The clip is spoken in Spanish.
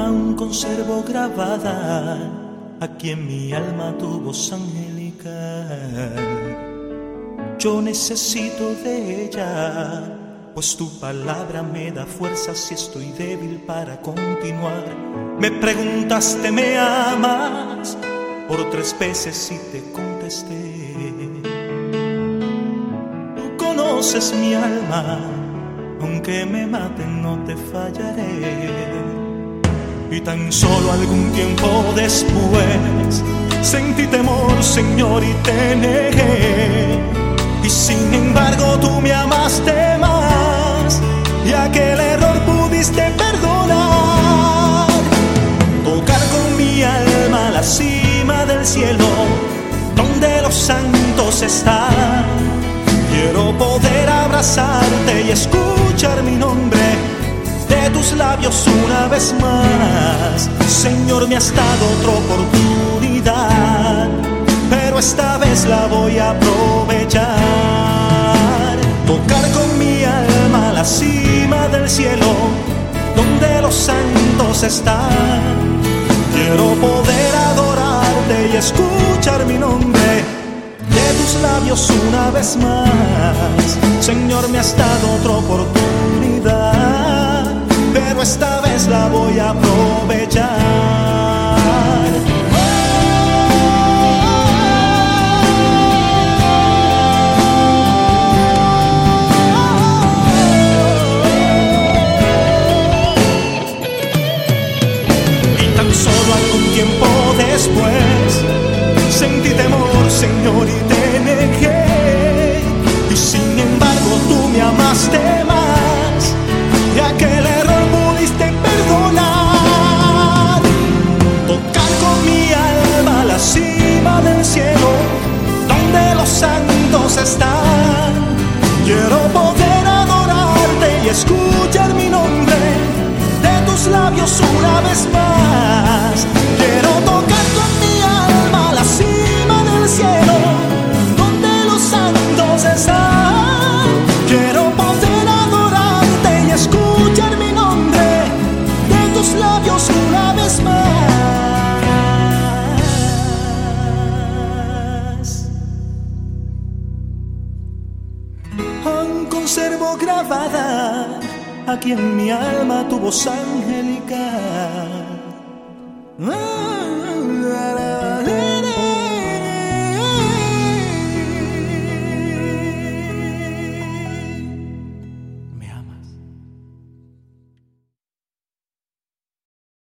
Aún conservo grabada aquí en mi alma tu voz angelical. Yo necesito de ella, pues tu palabra me da fuerza si estoy débil para continuar. Me preguntaste, ¿me amas? Por 3 veces y te contesté. Tú conoces mi alma, aunque me maten no te fallaré. Y tan solo algún tiempo después sentí temor, Señor, y te negué. Y sin embargo tú me amaste más, y aquel error pudiste perdonar. Tocar con mi alma la cima del cielo, donde los santos están. Quiero poder abrazarte y escuchar mi nombre de tus labios una vez más. Señor, me has dado otra oportunidad, pero esta vez la voy a aprovechar. Tocar con mi alma la cima del cielo, donde los santos están. Quiero poder adorarte y escuchar mi nombre de tus labios una vez más. Señor, me has dado otra oportunidad, pero esta vez la voy a aprovechar. Tiempo después sentí temor, Señor, y te negué. Y sin embargo tú me amaste más, y aquel error pudiste perdonar. Tocar con mi alma la cima del cielo, donde los santos están. Quiero poder adorarte y escuchar mi nombre de tus labios una vez más. Quiero tocar con mi alma la cima del cielo, donde los santos están. Quiero poder adorarte y escuchar mi nombre de tus labios una vez más. Aún conservo grabada aquí en mi alma tu voz angelical.